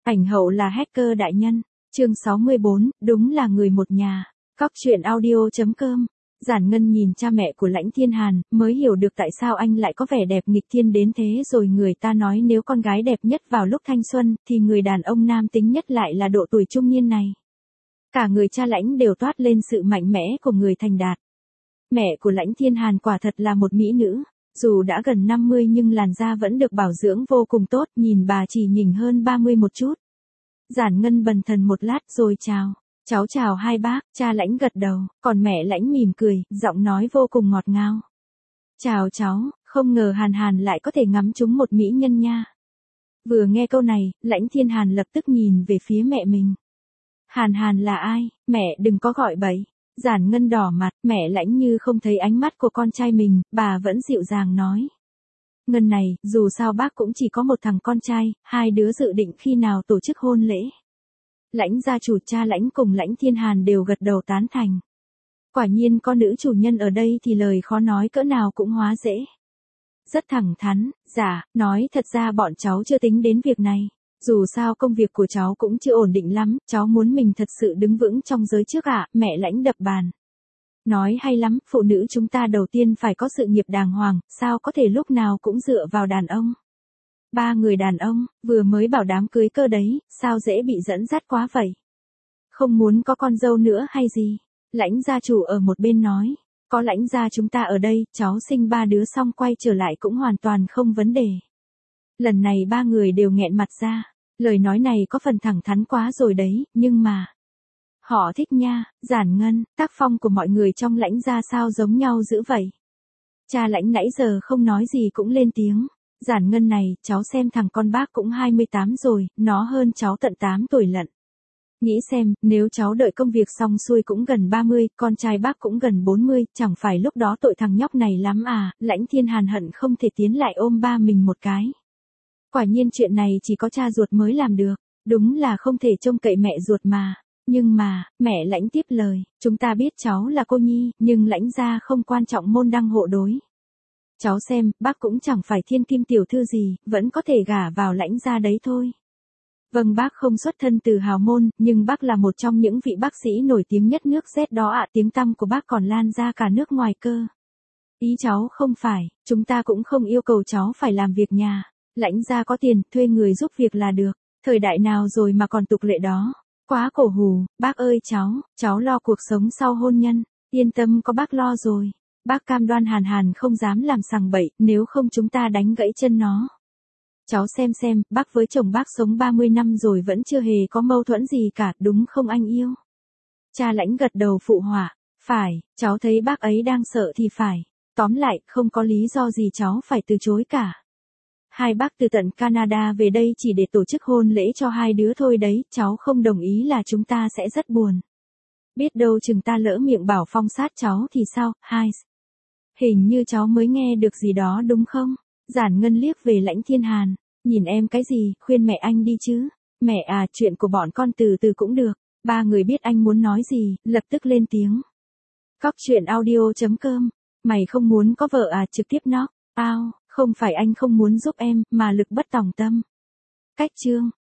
Ảnh hậu là hacker đại nhân. Chương 64, đúng là người một nhà. Cóc truyện audio.com. Giản Ngân nhìn cha mẹ của Lãnh Thiên Hàn, mới hiểu được tại sao anh lại có vẻ đẹp nghịch thiên đến thế rồi. Người ta nói nếu con gái đẹp nhất vào lúc thanh xuân, thì người đàn ông nam tính nhất lại là độ tuổi trung niên này. Cả người cha Lãnh đều toát lên sự mạnh mẽ của người thành đạt. Mẹ của Lãnh Thiên Hàn quả thật là một mỹ nữ. Dù đã gần 50 nhưng làn da vẫn được bảo dưỡng vô cùng tốt, nhìn bà chỉ nhỉnh hơn 30 một chút. Giản Ngân bần thần một lát rồi chào. Cháu chào hai bác, cha Lãnh gật đầu, còn mẹ Lãnh mỉm cười, giọng nói vô cùng ngọt ngào. Chào cháu, không ngờ Hàn Hàn lại có thể ngắm trúng một mỹ nhân nha. Vừa nghe câu này, Lãnh Thiên Hàn lập tức nhìn về phía mẹ mình. Hàn Hàn là ai, mẹ đừng có gọi bậy. Giản Ngân đỏ mặt, mẹ Lãnh như không thấy ánh mắt của con trai mình, bà vẫn dịu dàng nói. Ngân này, dù sao bác cũng chỉ có một thằng con trai, hai đứa dự định khi nào tổ chức hôn lễ. Lãnh gia chủ cha Lãnh cùng Lãnh Thiên Hàn đều gật đầu tán thành. Quả nhiên có nữ chủ nhân ở đây thì lời khó nói cỡ nào cũng hóa dễ. Rất thẳng thắn, dạ, nói thật ra bọn cháu chưa tính đến việc này. Dù sao công việc của cháu cũng chưa ổn định lắm, cháu muốn mình thật sự đứng vững trong giới trước ạ, mẹ Lãnh đập bàn. Nói hay lắm, phụ nữ chúng ta đầu tiên phải có sự nghiệp đàng hoàng, sao có thể lúc nào cũng dựa vào đàn ông. Ba người đàn ông, vừa mới bảo đám cưới cơ đấy, sao dễ bị dẫn dắt quá vậy? Không muốn có con dâu nữa hay gì? Lãnh gia chủ ở một bên nói, có Lãnh gia chúng ta ở đây, cháu sinh ba đứa xong quay trở lại cũng hoàn toàn không vấn đề. Lần này ba người đều nghẹn mặt ra, lời nói này có phần thẳng thắn quá rồi đấy, nhưng mà... Họ thích nha, Giản Ngân, tác phong của mọi người trong Lãnh gia sao giống nhau dữ vậy? Cha Lãnh nãy giờ không nói gì cũng lên tiếng. Giản Ngân này, cháu xem thằng con bác cũng 28 rồi, nó hơn cháu tận 8 tuổi lận. Nghĩ xem, nếu cháu đợi công việc xong xuôi cũng gần 30, con trai bác cũng gần 40, chẳng phải lúc đó tội thằng nhóc này lắm à, Lãnh Thiên Hàn hận không thể tiến lại ôm ba mình một cái. Quả nhiên chuyện này chỉ có cha ruột mới làm được, đúng là không thể trông cậy mẹ ruột mà. Nhưng mà, mẹ Lãnh tiếp lời, chúng ta biết cháu là cô nhi, nhưng Lãnh gia không quan trọng môn đăng hộ đối. Cháu xem, bác cũng chẳng phải thiên kim tiểu thư gì, vẫn có thể gả vào Lãnh gia đấy thôi. Vâng, bác không xuất thân từ hào môn, nhưng bác là một trong những vị bác sĩ nổi tiếng nhất nước Z đó ạ, tiếng tăm của bác còn lan ra cả nước ngoài cơ. Ý cháu không phải, chúng ta cũng không yêu cầu cháu phải làm việc nhà. Lãnh gia có tiền, thuê người giúp việc là được. Thời đại nào rồi mà còn tục lệ đó. Quá cổ hủ, bác ơi cháu lo cuộc sống sau hôn nhân. Yên tâm, có bác lo rồi. Bác cam đoan Hàn Hàn không dám làm sằng bậy, nếu không chúng ta đánh gãy chân nó. Cháu xem, bác với chồng bác sống 30 năm rồi vẫn chưa hề có mâu thuẫn gì cả, đúng không anh yêu? Cha Lãnh gật đầu phụ họa, phải, cháu thấy bác ấy đang sợ thì phải. Tóm lại, không có lý do gì cháu phải từ chối cả. Hai bác từ tận Canada về đây chỉ để tổ chức hôn lễ cho hai đứa thôi đấy, cháu không đồng ý là chúng ta sẽ rất buồn. Biết đâu chừng ta lỡ miệng bảo phong sát cháu thì sao, hai. Hình như cháu mới nghe được gì đó đúng không? Giản Ngân liếc về Lãnh Thiên Hàn, nhìn em cái gì, khuyên mẹ anh đi chứ. Mẹ à, chuyện của bọn con từ từ cũng được. Ba người biết anh muốn nói gì, lập tức lên tiếng. Cóc truyện audio.com. Mày không muốn có vợ à, trực tiếp knock out. Không phải anh không muốn giúp em, mà lực bất tòng tâm. Cách chương.